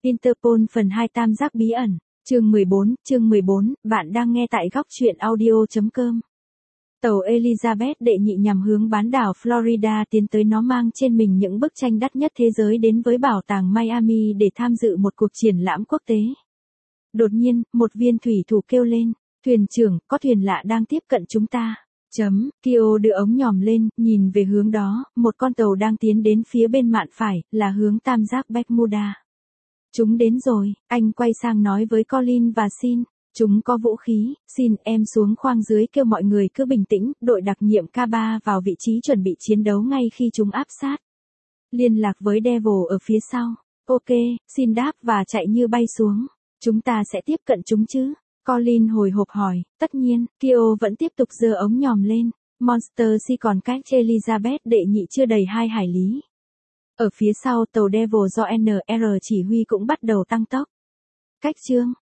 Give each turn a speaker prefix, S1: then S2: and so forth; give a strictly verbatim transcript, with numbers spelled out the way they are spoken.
S1: Interpol phần hai Tam giác bí ẩn, chương mười bốn, chương mười bốn, bạn đang nghe tại góc truyện audio chấm com. Tàu Elizabeth đệ nhị nhằm hướng bán đảo Florida tiến tới, nó mang trên mình những bức tranh đắt nhất thế giới đến với bảo tàng Miami để tham dự một cuộc triển lãm quốc tế. Đột nhiên, một viên thủy thủ kêu lên, thuyền trưởng, có thuyền lạ đang tiếp cận chúng ta. Chấm, Kyo đưa ống nhòm lên, nhìn về hướng đó, một con tàu đang tiến đến phía bên mạn phải, là hướng tam giác Bermuda. Chúng đến rồi, anh quay sang nói với Colin và Sin, chúng có vũ khí, Sin em xuống khoang dưới kêu mọi người cứ bình tĩnh, đội đặc nhiệm K ba vào vị trí chuẩn bị chiến đấu ngay khi chúng áp sát. Liên lạc với Devil ở phía sau. Ok, Sin đáp và chạy như bay xuống. Chúng ta sẽ tiếp cận chúng chứ? Colin hồi hộp hỏi, tất nhiên, Kyo vẫn tiếp tục giơ ống nhòm lên. Monster Sea còn cách Elizabeth đệ nhị chưa đầy hai hải lý. Ở phía sau, tàu Devil do en rờ chỉ huy cũng bắt đầu tăng tốc. Cách chương,